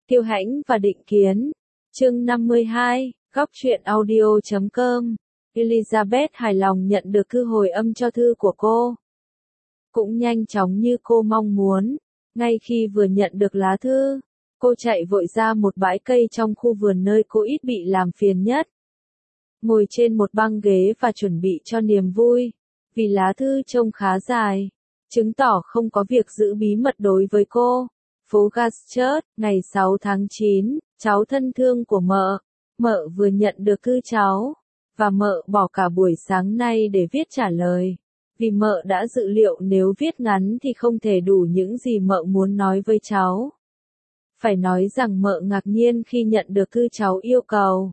Kiêu Hãnh và Định Kiến. Chương 52, Góc truyện audio.com. Elizabeth hài lòng nhận được thư hồi âm cho thư của cô. Cũng nhanh chóng như cô mong muốn. Ngay khi vừa nhận được lá thư, cô chạy vội ra một bãi cây trong khu vườn nơi cô ít bị làm phiền nhất. Ngồi trên một băng ghế và chuẩn bị cho niềm vui, vì lá thư trông khá dài, chứng tỏ không có việc giữ bí mật đối với cô. Phố Gaschert, ngày 6 tháng 9, cháu thân thương của mợ. Mợ vừa nhận được thư cháu, và mợ bỏ cả buổi sáng nay để viết trả lời. Vì mợ đã dự liệu nếu viết ngắn thì không thể đủ những gì mợ muốn nói với cháu. Phải nói rằng mợ ngạc nhiên khi nhận được thư cháu yêu cầu.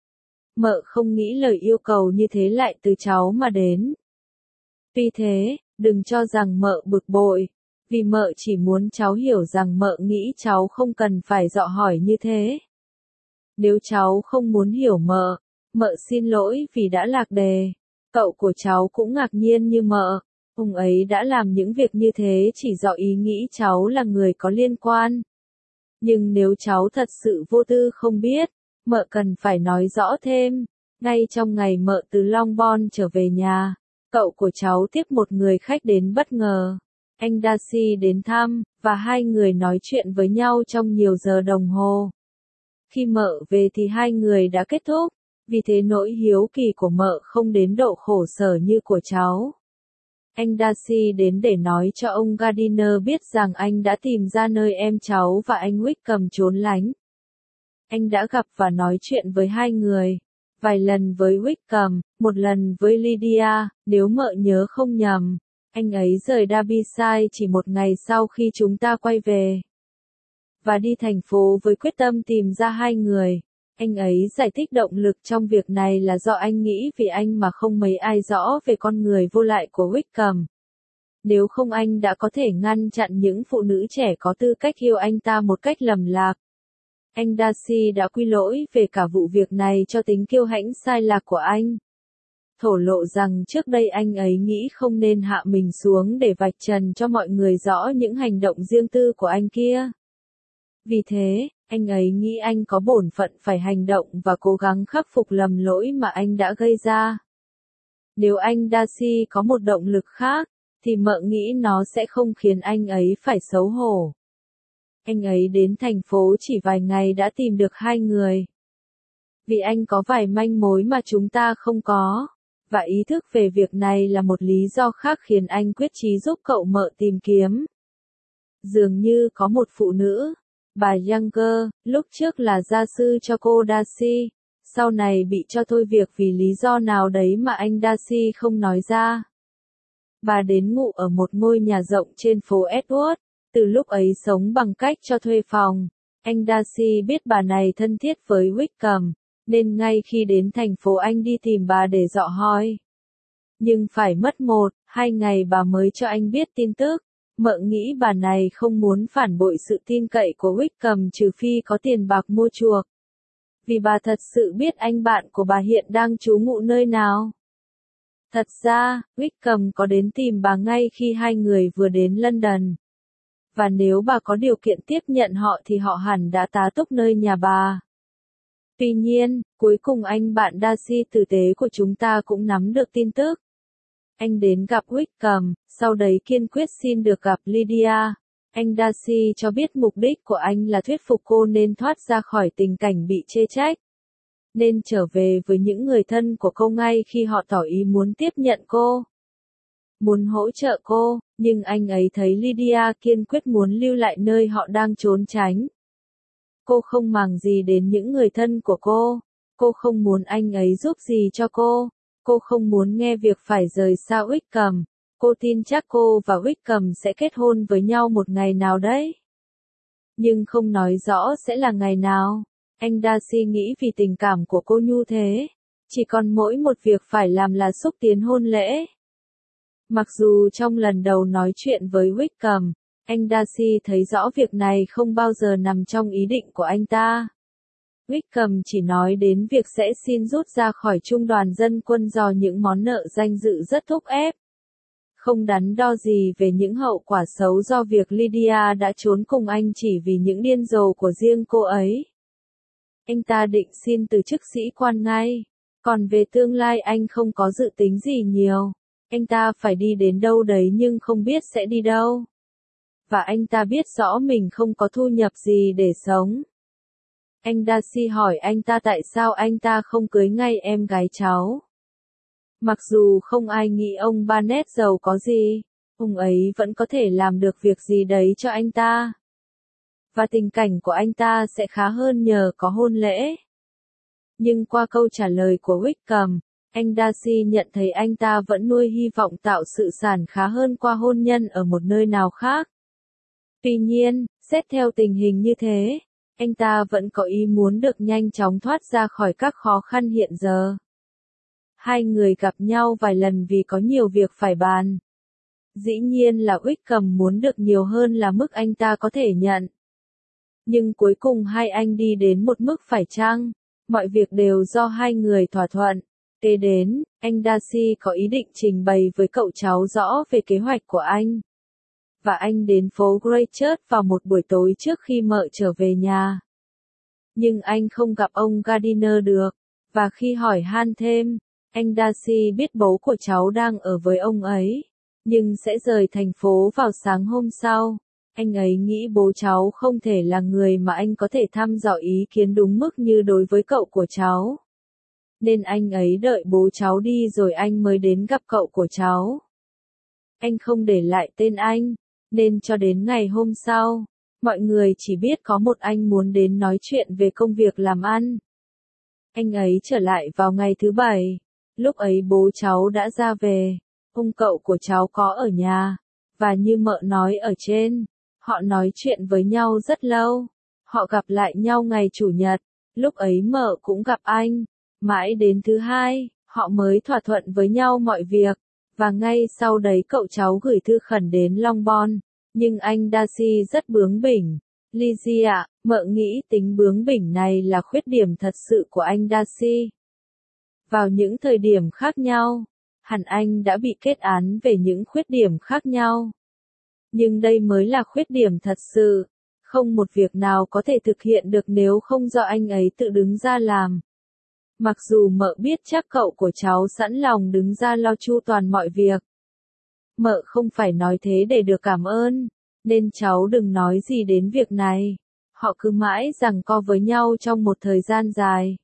Mợ không nghĩ lời yêu cầu như thế lại từ cháu mà đến. Tuy thế, đừng cho rằng mợ bực bội, vì mợ chỉ muốn cháu hiểu rằng mợ nghĩ cháu không cần phải dọ hỏi như thế. Nếu cháu không muốn hiểu mợ, mợ xin lỗi vì đã lạc đề. Cậu của cháu cũng ngạc nhiên như mợ, ông ấy đã làm những việc như thế chỉ do ý nghĩ cháu là người có liên quan. Nhưng nếu cháu thật sự vô tư không biết, mợ cần phải nói rõ thêm. Ngay trong ngày mợ từ Longbourn trở về nhà, cậu của cháu tiếp một người khách đến bất ngờ. Anh Darcy đến thăm, và hai người nói chuyện với nhau trong nhiều giờ đồng hồ. Khi mợ về thì hai người đã kết thúc, vì thế nỗi hiếu kỳ của mợ không đến độ khổ sở như của cháu. Anh Darcy đến để nói cho ông Gardiner biết rằng anh đã tìm ra nơi em cháu và anh Wickham trốn lánh. Anh đã gặp và nói chuyện với hai người, vài lần với Wickham, một lần với Lydia, nếu mợ nhớ không nhầm. Anh ấy rời Derbyshire chỉ một ngày sau khi chúng ta quay về, và đi thành phố với quyết tâm tìm ra hai người. Anh ấy giải thích động lực trong việc này là do anh nghĩ vì anh mà không mấy ai rõ về con người vô lại của Wickham. Nếu không anh đã có thể ngăn chặn những phụ nữ trẻ có tư cách yêu anh ta một cách lầm lạc. Anh Darcy đã quy lỗi về cả vụ việc này cho tính kiêu hãnh sai lạc của anh. Thổ lộ rằng trước đây anh ấy nghĩ không nên hạ mình xuống để vạch trần cho mọi người rõ những hành động riêng tư của anh kia. Vì thế, anh ấy nghĩ anh có bổn phận phải hành động và cố gắng khắc phục lầm lỗi mà anh đã gây ra. Nếu anh Darcy có một động lực khác, thì mợ nghĩ nó sẽ không khiến anh ấy phải xấu hổ. Anh ấy đến thành phố chỉ vài ngày đã tìm được hai người. Vì anh có vài manh mối mà chúng ta không có, và ý thức về việc này là một lý do khác khiến anh quyết chí giúp cậu mợ tìm kiếm. Dường như có một phụ nữ, bà Younger, lúc trước là gia sư cho cô Darcy, sau này bị cho thôi việc vì lý do nào đấy mà anh Darcy không nói ra. Bà đến ngụ ở một ngôi nhà rộng trên phố Edward, từ lúc ấy sống bằng cách cho thuê phòng. Anh Darcy biết bà này thân thiết với Wickham, nên ngay khi đến thành phố anh đi tìm bà để dọ hỏi. Nhưng phải mất 1-2 ngày bà mới cho anh biết tin tức. Mợ nghĩ bà này không muốn phản bội sự tin cậy của Wickham trừ phi có tiền bạc mua chuộc. Vì bà thật sự biết anh bạn của bà hiện đang trú ngụ nơi nào. Thật ra, Wickham có đến tìm bà ngay khi hai người vừa đến London. Và nếu bà có điều kiện tiếp nhận họ thì họ hẳn đã tá túc nơi nhà bà. Tuy nhiên, cuối cùng anh bạn Darcy tử tế của chúng ta cũng nắm được tin tức. Anh đến gặp Wickham, sau đấy kiên quyết xin được gặp Lydia. Anh Darcy cho biết mục đích của anh là thuyết phục cô nên thoát ra khỏi tình cảnh bị chê trách. Nên trở về với những người thân của cô ngay khi họ tỏ ý muốn tiếp nhận cô. Muốn hỗ trợ cô, nhưng anh ấy thấy Lydia kiên quyết muốn lưu lại nơi họ đang trốn tránh. Cô không màng gì đến những người thân của cô không muốn anh ấy giúp gì cho cô không muốn nghe việc phải rời xa Wickham, cô tin chắc cô và Wickham sẽ kết hôn với nhau một ngày nào đấy. Nhưng không nói rõ sẽ là ngày nào. Anh Darcy nghĩ vì tình cảm của cô nhu thế, chỉ còn mỗi một việc phải làm là xúc tiến hôn lễ. Mặc dù trong lần đầu nói chuyện với Wickham, anh Darcy thấy rõ việc này không bao giờ nằm trong ý định của anh ta. Wickham chỉ nói đến việc sẽ xin rút ra khỏi trung đoàn dân quân do những món nợ danh dự rất thúc ép. Không đắn đo gì về những hậu quả xấu do việc Lydia đã trốn cùng anh chỉ vì những điên rồ của riêng cô ấy. Anh ta định xin từ chức sĩ quan ngay. Còn về tương lai anh không có dự tính gì nhiều. Anh ta phải đi đến đâu đấy nhưng không biết sẽ đi đâu. Và anh ta biết rõ mình không có thu nhập gì để sống. Anh Darcy hỏi anh ta tại sao anh ta không cưới ngay em gái cháu. Mặc dù không ai nghĩ ông Barnett giàu có gì, ông ấy vẫn có thể làm được việc gì đấy cho anh ta. Và tình cảnh của anh ta sẽ khá hơn nhờ có hôn lễ. Nhưng qua câu trả lời của Wickham, anh Darcy nhận thấy anh ta vẫn nuôi hy vọng tạo sự sản khá hơn qua hôn nhân ở một nơi nào khác. Tuy nhiên, xét theo tình hình như thế, anh ta vẫn có ý muốn được nhanh chóng thoát ra khỏi các khó khăn hiện giờ. Hai người gặp nhau vài lần vì có nhiều việc phải bàn. Dĩ nhiên là Wickham muốn được nhiều hơn là mức anh ta có thể nhận. Nhưng cuối cùng hai anh đi đến một mức phải chăng, mọi việc đều do hai người thỏa thuận. Kế đến, anh Darcy có ý định trình bày với cậu cháu rõ về kế hoạch của anh. Và anh đến phố Greychurch vào một buổi tối trước khi mợ trở về nhà. Nhưng anh không gặp ông Gardiner được, và khi hỏi han thêm, anh Darcy biết bố của cháu đang ở với ông ấy, nhưng sẽ rời thành phố vào sáng hôm sau. Anh ấy nghĩ bố cháu không thể là người mà anh có thể thăm dò ý kiến đúng mức như đối với cậu của cháu. Nên anh ấy đợi bố cháu đi rồi anh mới đến gặp cậu của cháu. Anh không để lại tên anh, nên cho đến ngày hôm sau, mọi người chỉ biết có một anh muốn đến nói chuyện về công việc làm ăn. Anh ấy trở lại vào ngày thứ Bảy, lúc ấy bố cháu đã ra về, ông cậu của cháu có ở nhà, và như mợ nói ở trên, họ nói chuyện với nhau rất lâu. Họ gặp lại nhau ngày Chủ nhật, lúc ấy mợ cũng gặp anh. Mãi đến thứ Hai, họ mới thỏa thuận với nhau mọi việc, và ngay sau đấy cậu cháu gửi thư khẩn đến Longbourn, nhưng anh Darcy rất bướng bỉnh. Lizzie ạ, mợ nghĩ tính bướng bỉnh này là khuyết điểm thật sự của anh Darcy. Vào những thời điểm khác nhau, hẳn anh đã bị kết án về những khuyết điểm khác nhau. Nhưng đây mới là khuyết điểm thật sự, không một việc nào có thể thực hiện được nếu không do anh ấy tự đứng ra làm. Mặc dù mợ biết chắc cậu của cháu sẵn lòng đứng ra lo chu toàn mọi việc. Mợ không phải nói thế để được cảm ơn, nên cháu đừng nói gì đến việc này. Họ cứ mãi giằng co với nhau trong một thời gian dài.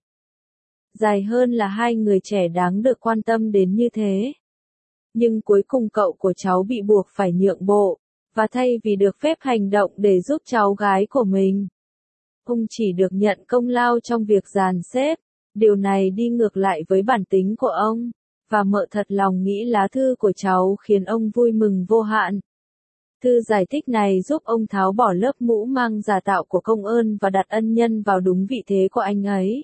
Dài hơn là hai người trẻ đáng được quan tâm đến như thế. Nhưng cuối cùng cậu của cháu bị buộc phải nhượng bộ, và thay vì được phép hành động để giúp cháu gái của mình, ông chỉ được nhận công lao trong việc dàn xếp. Điều này đi ngược lại với bản tính của ông, và mợ thật lòng nghĩ lá thư của cháu khiến ông vui mừng vô hạn. Thư giải thích này giúp ông tháo bỏ lớp mũ mang giả tạo của công ơn và đặt ân nhân vào đúng vị thế của anh ấy.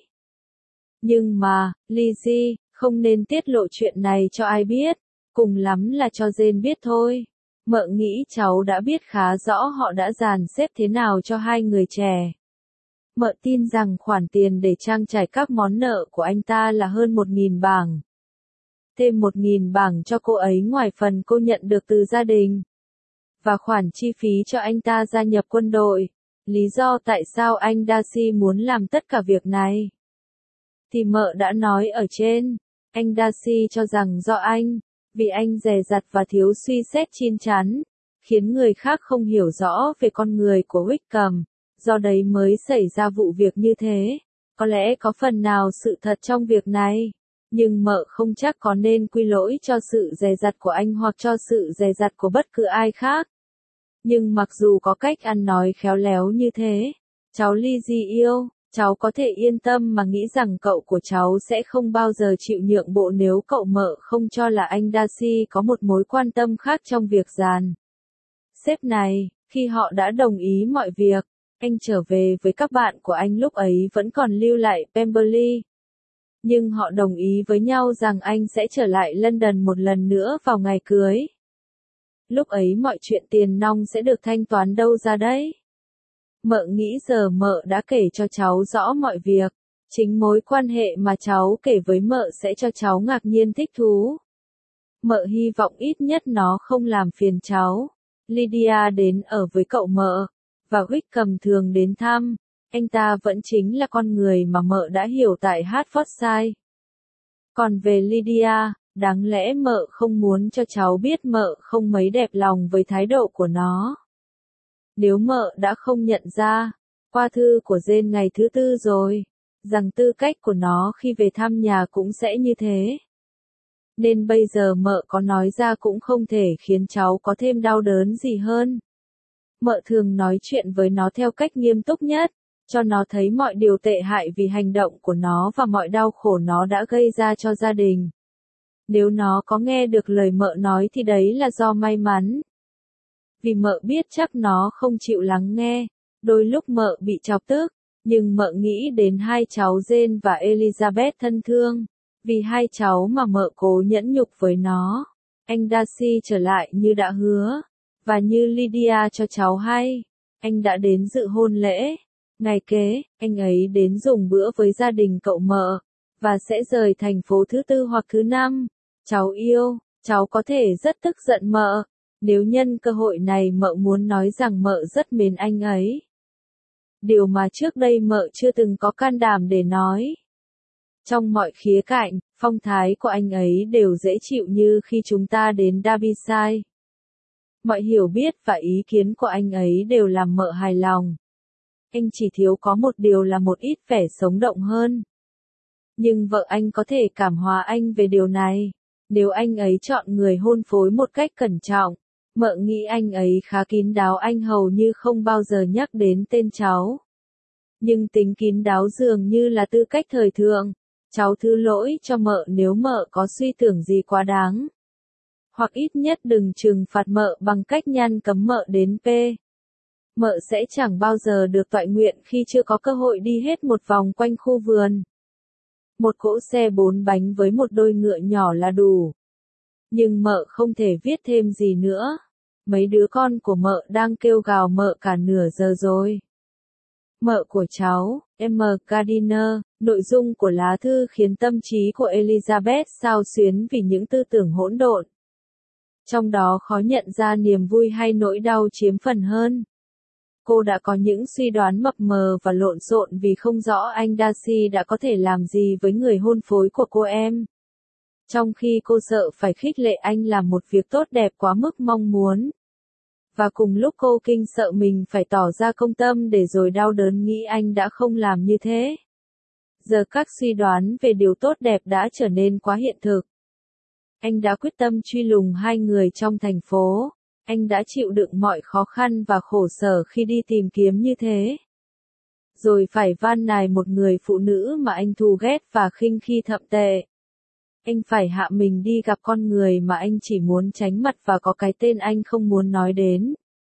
Nhưng mà, Lizzie, không nên tiết lộ chuyện này cho ai biết, cùng lắm là cho Jane biết thôi. Mợ nghĩ cháu đã biết khá rõ họ đã dàn xếp thế nào cho hai người trẻ. Mợ tin rằng khoản tiền để trang trải các món nợ của anh ta là hơn 1.000 bảng. Thêm 1.000 bảng cho cô ấy ngoài phần cô nhận được từ gia đình. Và khoản chi phí cho anh ta gia nhập quân đội. Lý do tại sao anh Darcy muốn làm tất cả việc này thì mợ đã nói ở trên. Anh Darcy cho rằng do anh, vì anh dè dặt và thiếu suy xét chín chắn, khiến người khác không hiểu rõ về con người của Wickham. Do đấy mới xảy ra vụ việc như thế. Có lẽ có phần nào sự thật trong việc này, nhưng mợ không chắc có nên quy lỗi cho sự dè dặt của anh hoặc cho sự dè dặt của bất cứ ai khác. Nhưng mặc dù có cách ăn nói khéo léo như thế, cháu Lizzie yêu, cháu có thể yên tâm mà nghĩ rằng cậu của cháu sẽ không bao giờ chịu nhượng bộ nếu cậu mợ không cho là anh Darcy có một mối quan tâm khác trong việc dàn xếp này. Khi họ đã đồng ý mọi việc, anh trở về với các bạn của anh lúc ấy vẫn còn lưu lại Pemberley. Nhưng họ đồng ý với nhau rằng anh sẽ trở lại London một lần nữa vào ngày cưới. Lúc ấy mọi chuyện tiền nong sẽ được thanh toán đâu ra đấy. Mợ nghĩ giờ mợ đã kể cho cháu rõ mọi việc. Chính mối quan hệ mà cháu kể với mợ sẽ cho cháu ngạc nhiên thích thú. Mợ hy vọng ít nhất nó không làm phiền cháu. Lydia đến ở với cậu mợ, và Wickham thường đến thăm. Anh ta vẫn chính là con người mà mợ đã hiểu tại Hertfordshire. Còn về Lydia, đáng lẽ mợ không muốn cho cháu biết mợ không mấy đẹp lòng với thái độ của nó. Nếu mợ đã không nhận ra, qua thư của Jane ngày thứ tư rồi, rằng tư cách của nó khi về thăm nhà cũng sẽ như thế. Nên bây giờ mợ có nói ra cũng không thể khiến cháu có thêm đau đớn gì hơn. Mợ thường nói chuyện với nó theo cách nghiêm túc nhất, cho nó thấy mọi điều tệ hại vì hành động của nó và mọi đau khổ nó đã gây ra cho gia đình. Nếu nó có nghe được lời mợ nói thì đấy là do may mắn. Vì mợ biết chắc nó không chịu lắng nghe, đôi lúc mợ bị chọc tức, nhưng mợ nghĩ đến hai cháu Jane và Elizabeth thân thương. Vì hai cháu mà mợ cố nhẫn nhục với nó, anh Darcy trở lại như đã hứa, và như Lydia cho cháu hay, anh đã đến dự hôn lễ. Ngày kế, anh ấy đến dùng bữa với gia đình cậu mợ, và sẽ rời thành phố thứ tư hoặc thứ năm. Cháu yêu, cháu có thể rất tức giận mợ, nếu nhân cơ hội này mợ muốn nói rằng mợ rất mến anh ấy. Điều mà trước đây mợ chưa từng có can đảm để nói. Trong mọi khía cạnh, phong thái của anh ấy đều dễ chịu như khi chúng ta đến Derbyshire. Mọi hiểu biết và ý kiến của anh ấy đều làm mợ hài lòng. Anh chỉ thiếu có một điều là một ít vẻ sống động hơn. Nhưng vợ anh có thể cảm hóa anh về điều này. Nếu anh ấy chọn người hôn phối một cách cẩn trọng, mợ nghĩ anh ấy khá kín đáo, anh hầu như không bao giờ nhắc đến tên cháu. Nhưng tính kín đáo dường như là tư cách thời thượng. Cháu thứ lỗi cho mợ nếu mợ có suy tưởng gì quá đáng. Hoặc ít nhất đừng trừng phạt mợ bằng cách ngăn cấm mợ đến P. Mợ sẽ chẳng bao giờ được toại nguyện khi chưa có cơ hội đi hết một vòng quanh khu vườn. Một cỗ xe 4 bánh với một đôi ngựa nhỏ là đủ. Nhưng mợ không thể viết thêm gì nữa. Mấy đứa con của mợ đang kêu gào mợ cả nửa giờ rồi. Mợ của cháu, M. Gardiner, nội dung của lá thư khiến tâm trí của Elizabeth xao xuyến vì những tư tưởng hỗn độn. Trong đó khó nhận ra niềm vui hay nỗi đau chiếm phần hơn. Cô đã có những suy đoán mập mờ và lộn xộn vì không rõ anh Darcy đã có thể làm gì với người hôn phối của cô em. Trong khi cô sợ phải khích lệ anh làm một việc tốt đẹp quá mức mong muốn. Và cùng lúc cô kinh sợ mình phải tỏ ra công tâm để rồi đau đớn nghĩ anh đã không làm như thế. Giờ các suy đoán về điều tốt đẹp đã trở nên quá hiện thực. Anh đã quyết tâm truy lùng hai người trong thành phố. Anh đã chịu đựng mọi khó khăn và khổ sở khi đi tìm kiếm như thế. Rồi phải van nài một người phụ nữ mà anh thù ghét và khinh khi thậm tệ. Anh phải hạ mình đi gặp con người mà anh chỉ muốn tránh mặt và có cái tên anh không muốn nói đến.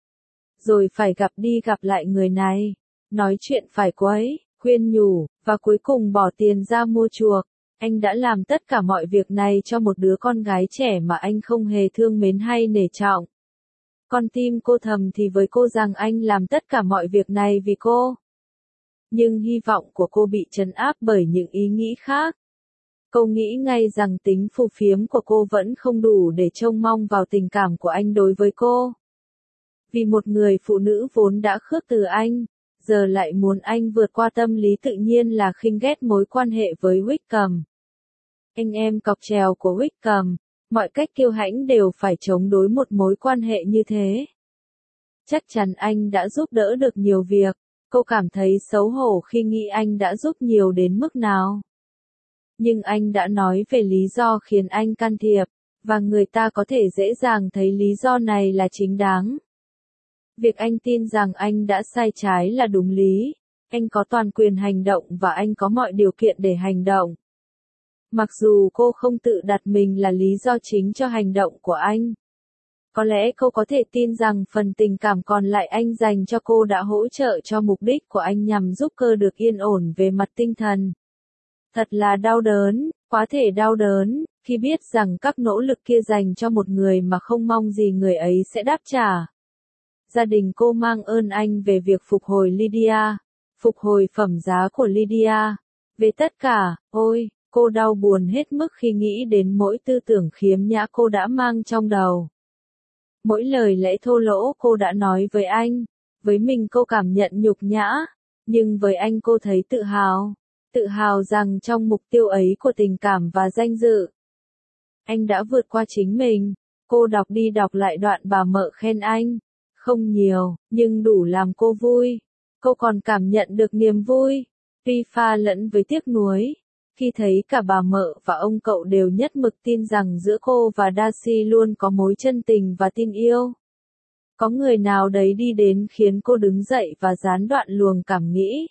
Rồi phải gặp đi gặp lại người này, nói chuyện phải quấy, khuyên nhủ, và cuối cùng bỏ tiền ra mua chuộc. Anh đã làm tất cả mọi việc này cho một đứa con gái trẻ mà anh không hề thương mến hay nể trọng. Con tim cô thầm thì với cô rằng anh làm tất cả mọi việc này vì cô. Nhưng hy vọng của cô bị trấn áp bởi những ý nghĩ khác. Cô nghĩ ngay rằng tính phù phiếm của cô vẫn không đủ để trông mong vào tình cảm của anh đối với cô. Vì một người phụ nữ vốn đã khước từ anh, giờ lại muốn anh vượt qua tâm lý tự nhiên là khinh ghét mối quan hệ với Wickham. Anh em cọc trèo của Wickham, mọi cách kiêu hãnh đều phải chống đối một mối quan hệ như thế. Chắc chắn anh đã giúp đỡ được nhiều việc, cô cảm thấy xấu hổ khi nghĩ anh đã giúp nhiều đến mức nào. Nhưng anh đã nói về lý do khiến anh can thiệp, và người ta có thể dễ dàng thấy lý do này là chính đáng. Việc anh tin rằng anh đã sai trái là đúng lý, anh có toàn quyền hành động và anh có mọi điều kiện để hành động. Mặc dù cô không tự đặt mình là lý do chính cho hành động của anh. Có lẽ cô có thể tin rằng phần tình cảm còn lại anh dành cho cô đã hỗ trợ cho mục đích của anh nhằm giúp cô được yên ổn về mặt tinh thần. Thật là đau đớn, quá thể đau đớn, khi biết rằng các nỗ lực kia dành cho một người mà không mong gì người ấy sẽ đáp trả. Gia đình cô mang ơn anh về việc phục hồi Lydia, phục hồi phẩm giá của Lydia. Về tất cả, ôi, Cô đau buồn hết mức khi nghĩ đến mỗi tư tưởng khiếm nhã cô đã mang trong đầu. Mỗi lời lẽ thô lỗ cô đã nói với anh, với mình cô cảm nhận nhục nhã, nhưng với anh cô thấy tự hào rằng trong mục tiêu ấy của tình cảm và danh dự, anh đã vượt qua chính mình. Cô đọc đi đọc lại đoạn bà mợ khen anh, không nhiều, nhưng đủ làm cô vui. Cô còn cảm nhận được niềm vui, tuy pha lẫn với tiếc nuối, khi thấy cả bà mợ và ông cậu đều nhất mực tin rằng giữa cô và Darcy luôn có mối chân tình và tin yêu. Có người nào đấy đi đến khiến cô đứng dậy và gián đoạn luồng cảm nghĩ.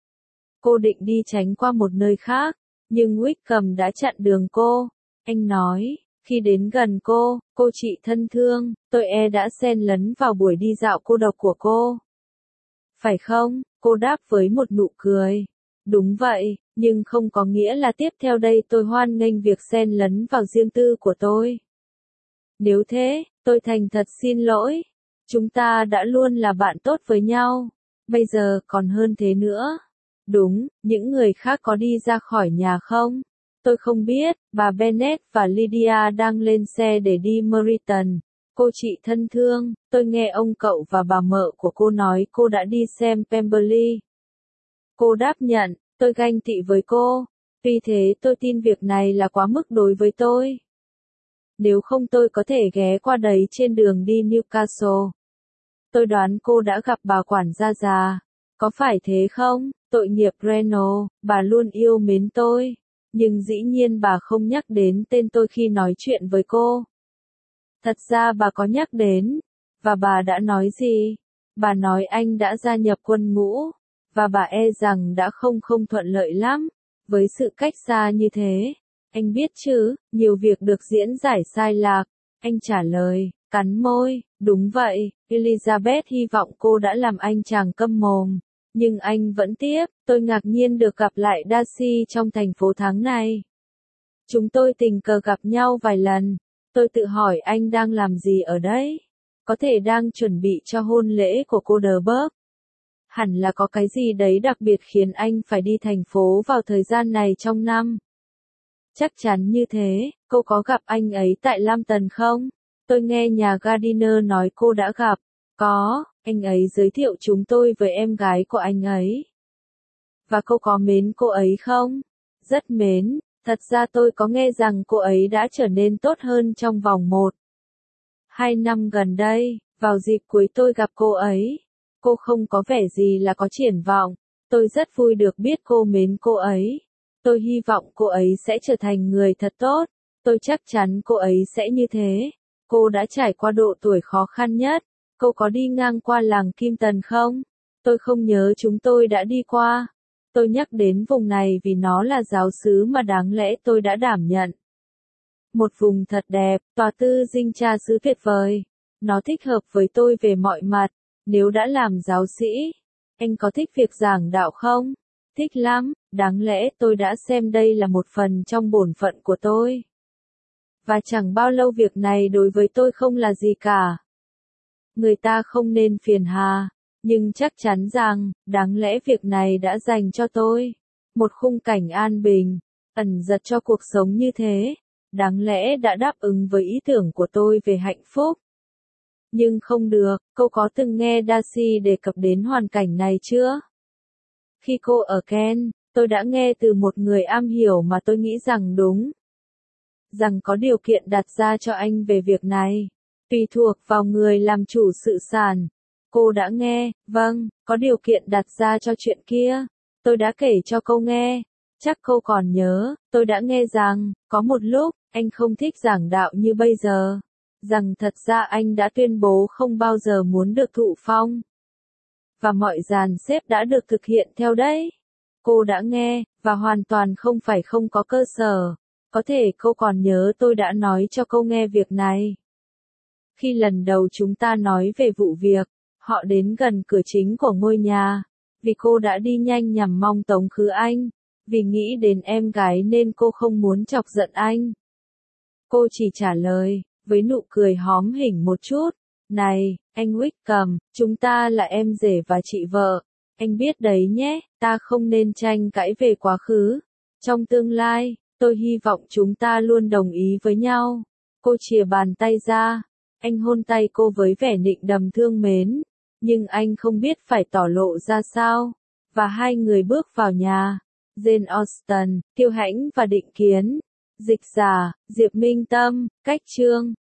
Cô định đi tránh qua một nơi khác, nhưng Wickham đã chặn đường cô. Anh nói, khi đến gần cô chị thân thương, tôi đã xen lấn vào buổi đi dạo cô độc của cô. Phải không? Cô đáp với một nụ cười. Đúng vậy, nhưng không có nghĩa là tiếp theo đây tôi hoan nghênh việc xen lấn vào riêng tư của tôi. Nếu thế, tôi thành thật xin lỗi. Chúng ta đã luôn là bạn tốt với nhau. Bây giờ còn hơn thế nữa. Đúng, những người khác có đi ra khỏi nhà không? Tôi không biết, bà Bennet và Lydia đang lên xe để đi Meryton. Cô chị thân thương, tôi nghe ông cậu và bà mợ của cô nói cô đã đi xem Pemberley. Cô đáp nhận, tôi ganh tị với cô. Tuy thế tôi tin việc này là quá mức đối với tôi. Nếu không tôi có thể ghé qua đấy trên đường đi Newcastle. Tôi đoán cô đã gặp bà quản gia già. Có phải thế không? Tội nghiệp Reynolds, bà luôn yêu mến tôi. Nhưng dĩ nhiên bà không nhắc đến tên tôi khi nói chuyện với cô. Thật ra bà có nhắc đến. Và bà đã nói gì? Bà nói anh đã gia nhập quân ngũ. Và bà rằng đã không thuận lợi lắm. Với sự cách xa như thế. Anh biết chứ, nhiều việc được diễn giải sai lạc. Anh trả lời, cắn môi, đúng vậy, Elizabeth hy vọng cô đã làm anh chàng câm mồm. Nhưng anh vẫn tiếp, tôi ngạc nhiên được gặp lại Darcy trong thành phố tháng này. Chúng tôi tình cờ gặp nhau vài lần. Tôi tự hỏi anh đang làm gì ở đấy? Có thể đang chuẩn bị cho hôn lễ của cô Derburg. Hẳn là có cái gì đấy đặc biệt khiến anh phải đi thành phố vào thời gian này trong năm. Chắc chắn như thế, cô có gặp anh ấy tại Lambton không? Tôi nghe nhà Gardiner nói cô đã gặp. Có, anh ấy giới thiệu chúng tôi với em gái của anh ấy. Và cô có mến cô ấy không? Rất mến, thật ra tôi có nghe rằng cô ấy đã trở nên tốt hơn trong vòng 1-2 năm gần đây, vào dịp cuối tôi gặp cô ấy. Cô không có vẻ gì là có triển vọng, tôi rất vui được biết cô mến cô ấy. Tôi hy vọng cô ấy sẽ trở thành người thật tốt, tôi chắc chắn cô ấy sẽ như thế. Cô đã trải qua độ tuổi khó khăn nhất, cô có đi ngang qua làng Kim Tần không? Tôi không nhớ chúng tôi đã đi qua. Tôi nhắc đến vùng này vì nó là giáo xứ mà đáng lẽ tôi đã đảm nhận. Một vùng thật đẹp, tòa tư dinh cha xứ tuyệt vời. Nó thích hợp với tôi về mọi mặt. Nếu đã làm giáo sĩ, anh có thích việc giảng đạo không? Thích lắm, đáng lẽ tôi đã xem đây là một phần trong bổn phận của tôi. Và chẳng bao lâu việc này đối với tôi không là gì cả. Người ta không nên phiền hà, nhưng chắc chắn rằng, đáng lẽ việc này đã dành cho tôi. Một khung cảnh an bình, ẩn dật cho cuộc sống như thế, đáng lẽ đã đáp ứng với ý tưởng của tôi về hạnh phúc. Nhưng không được, cô có từng nghe Darcy đề cập đến hoàn cảnh này chưa? Khi cô ở Kent, tôi đã nghe từ một người am hiểu mà tôi nghĩ rằng đúng. Rằng có điều kiện đặt ra cho anh về việc này. Tùy thuộc vào người làm chủ sự sản. Cô đã nghe, vâng, có điều kiện đặt ra cho chuyện kia. Tôi đã kể cho cô nghe. Chắc cô còn nhớ, tôi đã nghe rằng, có một lúc, anh không thích giảng đạo như bây giờ. Rằng thật ra anh đã tuyên bố không bao giờ muốn được thụ phong. Và mọi dàn xếp đã được thực hiện theo đấy. Cô đã nghe, và hoàn toàn không phải không có cơ sở. Có thể cô còn nhớ tôi đã nói cho cô nghe việc này. Khi lần đầu chúng ta nói về vụ việc, họ đến gần cửa chính của ngôi nhà. Vì cô đã đi nhanh nhằm mong tống khứ anh. Vì nghĩ đến em gái nên cô không muốn chọc giận anh. Cô chỉ trả lời, với nụ cười hóm hỉnh một chút. Này, anh Wickham, chúng ta là em rể và chị vợ. Anh biết đấy nhé, ta không nên tranh cãi về quá khứ. Trong tương lai, Tôi hy vọng chúng ta luôn đồng ý với nhau. Cô chìa bàn tay ra. Anh hôn tay cô với vẻ nịnh đầm thương mến. Nhưng anh không biết phải tỏ lộ ra sao. Và hai người bước vào nhà. Jane Austen, Kiêu Hãnh và Định Kiến. Dịch giả, Diệp Minh Tâm, cách chương.